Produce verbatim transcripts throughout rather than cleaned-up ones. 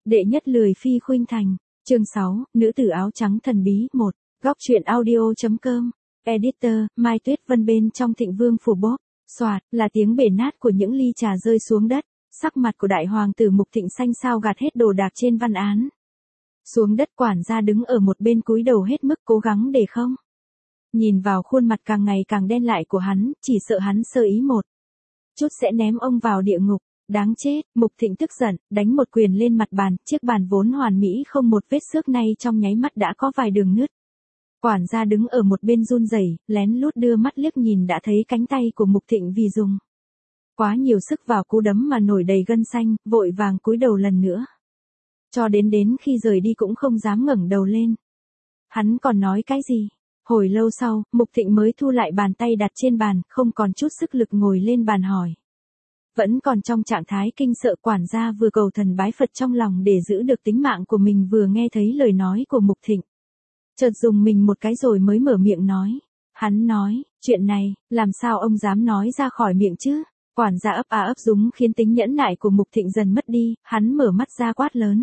Đệ nhất lười phi khuynh thành, chương sáu, nữ tử áo trắng thần bí, một. Góc truyện audio.com, editor, Mai Tuyết Vân bên trong Thịnh Vương phủ bóp, xoạt, là tiếng bể nát của những ly trà rơi xuống đất, sắc mặt của đại hoàng tử Mục Thịnh xanh xao gạt hết đồ đạc trên văn án. Xuống đất quản gia đứng ở một bên cúi đầu hết mức cố gắng để không. Nhìn vào khuôn mặt càng ngày càng đen lại của hắn, chỉ sợ hắn sơ ý một chút sẽ ném ông vào địa ngục. Đáng chết, Mục Thịnh tức giận, đánh một quyền lên mặt bàn, chiếc bàn vốn hoàn mỹ không một vết xước nay trong nháy mắt đã có vài đường nứt. Quản gia đứng ở một bên run rẩy, lén lút đưa mắt liếc nhìn đã thấy cánh tay của Mục Thịnh vì dùng quá nhiều sức vào cú đấm mà nổi đầy gân xanh, vội vàng cúi đầu lần nữa. Cho đến đến khi rời đi cũng không dám ngẩng đầu lên. Hắn còn nói cái gì? Hồi lâu sau, Mục Thịnh mới thu lại bàn tay đặt trên bàn, không còn chút sức lực ngồi lên bàn hỏi. Vẫn còn trong trạng thái kinh sợ, quản gia vừa cầu thần bái Phật trong lòng để giữ được tính mạng của mình vừa nghe thấy lời nói của Mục Thịnh. Chợt dùng mình một cái rồi mới mở miệng nói. Hắn nói, chuyện này, làm sao ông dám nói ra khỏi miệng chứ? Quản gia ấp á ấp úng khiến tính nhẫn nại của Mục Thịnh dần mất đi, hắn mở mắt ra quát lớn.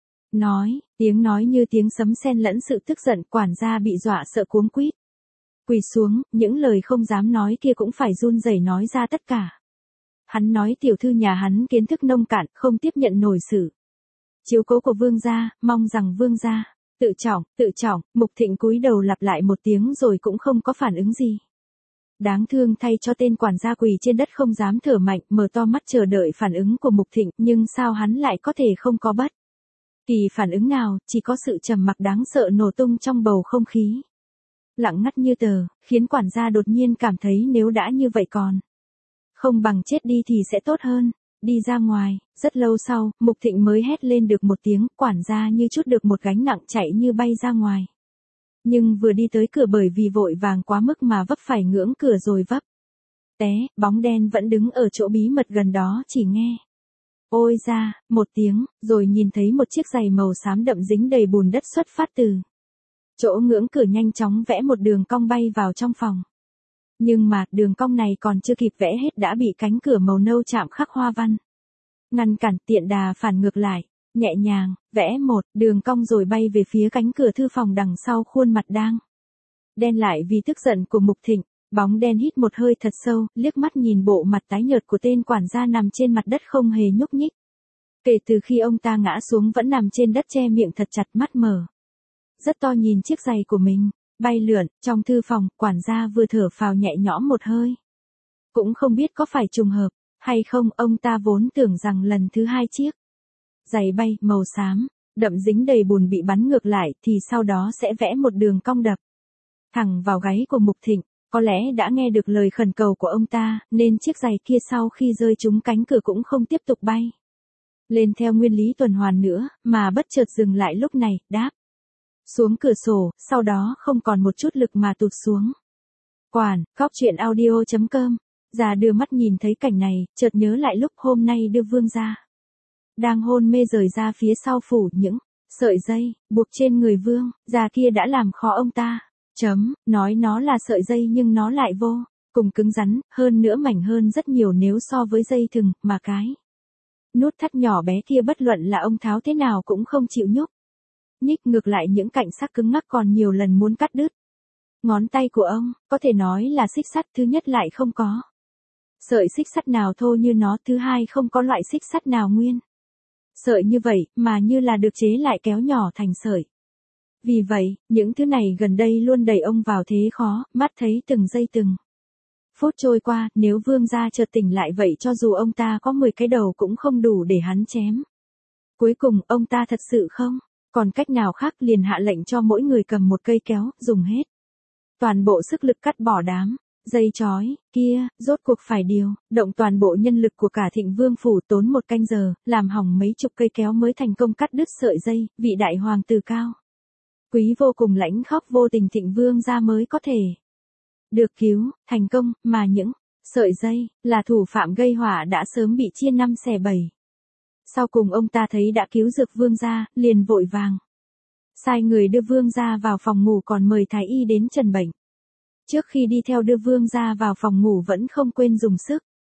Nói, tiếng nói như tiếng sấm xen lẫn sự tức giận, quản gia bị dọa sợ cuống quýt. Quỳ xuống, những lời không dám nói kia cũng phải run rẩy nói ra tất cả. Hắn nói tiểu thư nhà hắn kiến thức nông cạn, không tiếp nhận nổi sự chiếu cố của vương gia, mong rằng vương gia tự trọng, tự trọng. Mục Thịnh cúi đầu lặp lại một tiếng rồi cũng không có phản ứng gì. Đáng thương thay cho tên quản gia quỳ trên đất không dám thở mạnh, mở to mắt chờ đợi phản ứng của Mục Thịnh, nhưng sao hắn lại có thể không có bất kỳ phản ứng nào, chỉ có sự trầm mặc đáng sợ nổ tung trong bầu không khí. Lặng ngắt như tờ, khiến quản gia đột nhiên cảm thấy nếu đã như vậy còn không bằng chết đi thì sẽ tốt hơn. Đi ra ngoài, rất lâu sau, Mục Thịnh mới hét lên được một tiếng, quản gia như chút được một gánh nặng chạy như bay ra ngoài. Nhưng vừa đi tới cửa bởi vì vội vàng quá mức mà vấp phải ngưỡng cửa rồi vấp té, bóng đen vẫn đứng ở chỗ bí mật gần đó chỉ nghe. Ôi ra, một tiếng, rồi nhìn thấy một chiếc giày màu xám đậm dính đầy bùn đất xuất phát từ chỗ ngưỡng cửa nhanh chóng vẽ một đường cong bay vào trong phòng. Nhưng mà, đường cong này còn chưa kịp vẽ hết đã bị cánh cửa màu nâu chạm khắc hoa văn ngăn cản, tiện đà phản ngược lại, nhẹ nhàng, vẽ một đường cong rồi bay về phía cánh cửa thư phòng đằng sau khuôn mặt đang đen lại vì tức giận của Mục Thịnh. Bóng đen hít một hơi thật sâu, liếc mắt nhìn bộ mặt tái nhợt của tên quản gia nằm trên mặt đất không hề nhúc nhích. Kể từ khi ông ta ngã xuống vẫn nằm trên đất che miệng thật chặt, mắt mở rất to nhìn chiếc giày của mình bay lượn. Trong thư phòng, quản gia vừa thở phào nhẹ nhõm một hơi. Cũng không biết có phải trùng hợp hay không, ông ta vốn tưởng rằng lần thứ hai chiếc giày bay màu xám đậm dính đầy bùn bị bắn ngược lại thì sau đó sẽ vẽ một đường cong đập thẳng vào gáy của Mục Thịnh. Có lẽ đã nghe được lời khẩn cầu của ông ta, nên chiếc giày kia sau khi rơi trúng cánh cửa cũng không tiếp tục bay lên theo nguyên lý tuần hoàn nữa, mà bất chợt dừng lại lúc này, đáp xuống cửa sổ, sau đó không còn một chút lực mà tụt xuống. Quản, góc truyện audio.com, già đưa mắt nhìn thấy cảnh này, chợt nhớ lại lúc hôm nay đưa vương ra đang hôn mê rời ra phía sau phủ, những sợi dây buộc trên người vương già kia đã làm khó ông ta. Chấm, nói nó là sợi dây nhưng nó lại vô cùng cứng rắn, hơn nữa mảnh hơn rất nhiều nếu so với dây thừng, mà cái nút thắt nhỏ bé kia bất luận là ông tháo thế nào cũng không chịu nhúc nhích, ngược lại những cạnh sắc cứng ngắc còn nhiều lần muốn cắt đứt. Ngón tay của ông, có thể nói là xích sắt, thứ nhất lại không có sợi xích sắt nào thô như nó, thứ hai không có loại xích sắt nào nguyên sợi như vậy, mà như là được chế lại kéo nhỏ thành sợi. Vì vậy, những thứ này gần đây luôn đẩy ông vào thế khó, mắt thấy từng giây từng phút trôi qua, nếu vương gia chợt tỉnh lại vậy cho dù ông ta có mười cái đầu cũng không đủ để hắn chém. Cuối cùng, ông ta thật sự không còn cách nào khác, liền hạ lệnh cho mỗi người cầm một cây kéo, dùng hết toàn bộ sức lực cắt bỏ đám dây chói kia, rốt cuộc phải điều động toàn bộ nhân lực của cả Thịnh Vương phủ, tốn một canh giờ, làm hỏng mấy chục cây kéo mới thành công cắt đứt sợi dây. Vị đại hoàng tử cao quý vô cùng lãnh khóc vô tình Thịnh Vương gia mới có thể được cứu thành công, mà những sợi dây là thủ phạm gây họa đã sớm bị chia năm xẻ bảy. Sau cùng ông ta thấy đã cứu được vương gia, liền vội vàng sai người đưa vương gia vào phòng ngủ, còn mời thái y đến trần bệnh. Trước khi đi theo đưa vương gia vào phòng ngủ vẫn không quên dùng sức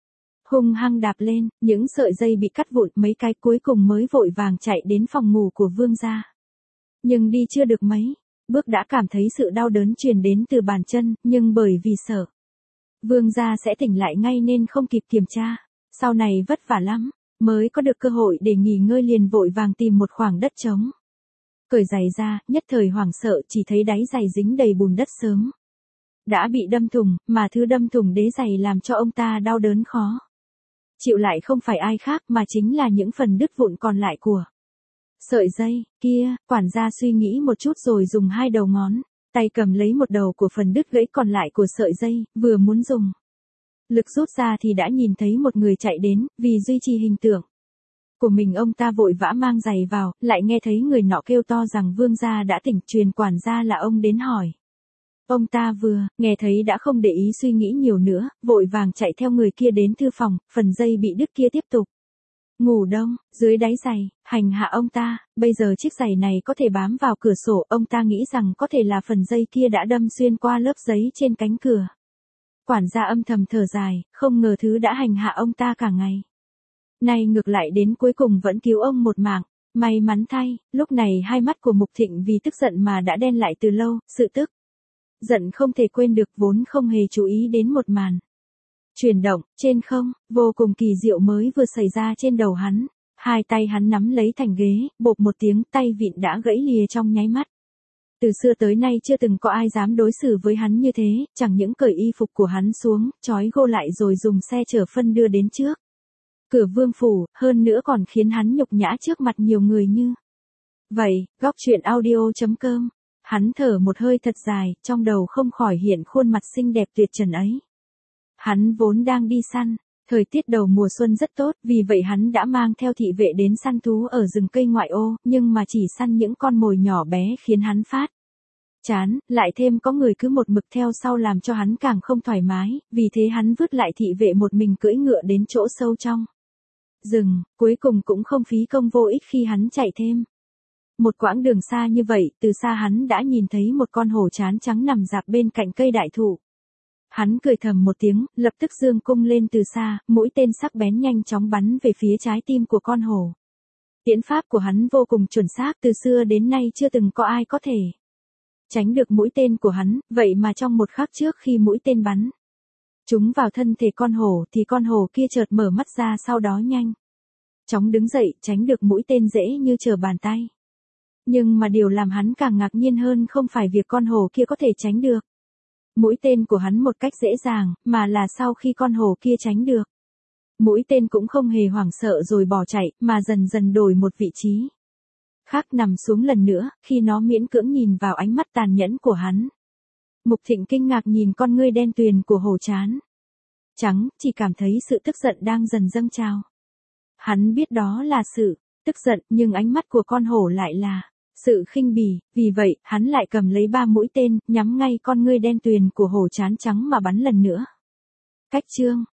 hung hăng đạp lên, những sợi dây bị cắt vụn mấy cái cuối cùng mới vội vàng chạy đến phòng ngủ của vương gia. Nhưng đi chưa được mấy, bước đã cảm thấy sự đau đớn truyền đến từ bàn chân, nhưng bởi vì sợ vương gia sẽ tỉnh lại ngay nên không kịp kiểm tra. Sau này vất vả lắm, mới có được cơ hội để nghỉ ngơi liền vội vàng tìm một khoảng đất trống. Cởi giày ra, nhất thời hoảng sợ chỉ thấy đáy giày dính đầy bùn đất sớm đã bị đâm thủng, mà thứ đâm thủng đế giày làm cho ông ta đau đớn khó chịu lại không phải ai khác mà chính là những phần đứt vụn còn lại của sợi dây kia. Quản gia suy nghĩ một chút rồi dùng hai đầu ngón tay cầm lấy một đầu của phần đứt gãy còn lại của sợi dây, vừa muốn dùng lực rút ra thì đã nhìn thấy một người chạy đến. Vì duy trì hình tượng của mình, ông ta vội vã mang giày vào, lại nghe thấy người nọ kêu to rằng vương gia đã tỉnh, truyền quản gia là ông đến hỏi. Ông ta vừa nghe thấy đã không để ý suy nghĩ nhiều nữa, vội vàng chạy theo người kia đến thư phòng, phần dây bị đứt kia tiếp tục ngủ đông dưới đáy giày, hành hạ ông ta. Bây giờ chiếc giày này có thể bám vào cửa sổ, ông ta nghĩ rằng có thể là phần dây kia đã đâm xuyên qua lớp giấy trên cánh cửa. Quản gia âm thầm thở dài, không ngờ thứ đã hành hạ ông ta cả ngày nay ngược lại đến cuối cùng vẫn cứu ông một mạng. May mắn thay, lúc này hai mắt của Mục Thịnh vì tức giận mà đã đen lại từ lâu, sự tức giận không thể quên được, vốn không hề chú ý đến một màn chuyển động trên không vô cùng kỳ diệu mới vừa xảy ra trên đầu hắn. Hai tay hắn nắm lấy thành ghế, bộp một tiếng, tay vịn đã gãy lìa trong nháy mắt. Từ xưa tới nay chưa từng có ai dám đối xử với hắn như thế, chẳng những cởi y phục của hắn xuống, trói gô lại rồi dùng xe chở phân đưa đến trước cửa vương phủ, hơn nữa còn khiến hắn nhục nhã trước mặt nhiều người như vậy. Góc truyện audio chấm com. Hắn thở một hơi thật dài, trong đầu không khỏi hiện khuôn mặt xinh đẹp tuyệt trần ấy. Hắn vốn đang đi săn, thời tiết đầu mùa xuân rất tốt, vì vậy hắn đã mang theo thị vệ đến săn thú ở rừng cây ngoại ô, nhưng mà chỉ săn những con mồi nhỏ bé khiến hắn phát chán, lại thêm có người cứ một mực theo sau làm cho hắn càng không thoải mái, vì thế hắn vứt lại thị vệ một mình cưỡi ngựa đến chỗ sâu trong rừng, cuối cùng cũng không phí công vô ích khi hắn chạy thêm một quãng đường xa như vậy. Từ xa hắn đã nhìn thấy một con hổ trán trắng nằm rạp bên cạnh cây đại thụ. Hắn cười thầm một tiếng, lập tức giương cung lên từ xa, mũi tên sắc bén nhanh chóng bắn về phía trái tim của con hổ. Tiễn pháp của hắn vô cùng chuẩn xác, từ xưa đến nay chưa từng có ai có thể tránh được mũi tên của hắn, vậy mà trong một khắc trước khi mũi tên bắn trúng vào thân thể con hổ thì con hổ kia chợt mở mắt ra, sau đó nhanh chóng đứng dậy, tránh được mũi tên dễ như trở bàn tay. Nhưng mà điều làm hắn càng ngạc nhiên hơn không phải việc con hổ kia có thể tránh được mũi tên của hắn một cách dễ dàng, mà là sau khi con hổ kia tránh được mũi tên cũng không hề hoảng sợ rồi bỏ chạy, mà dần dần đổi một vị trí khác nằm xuống lần nữa, khi nó miễn cưỡng nhìn vào ánh mắt tàn nhẫn của hắn. Mục Thịnh kinh ngạc nhìn con ngươi đen tuyền của hổ trán trắng, chỉ cảm thấy sự tức giận đang dần dâng trào. Hắn biết đó là sự tức giận, nhưng ánh mắt của con hổ lại là sự khinh bỉ, vì vậy, hắn lại cầm lấy ba mũi tên, nhắm ngay con ngươi đen tuyền của hổ trán trắng mà bắn lần nữa. Cách chương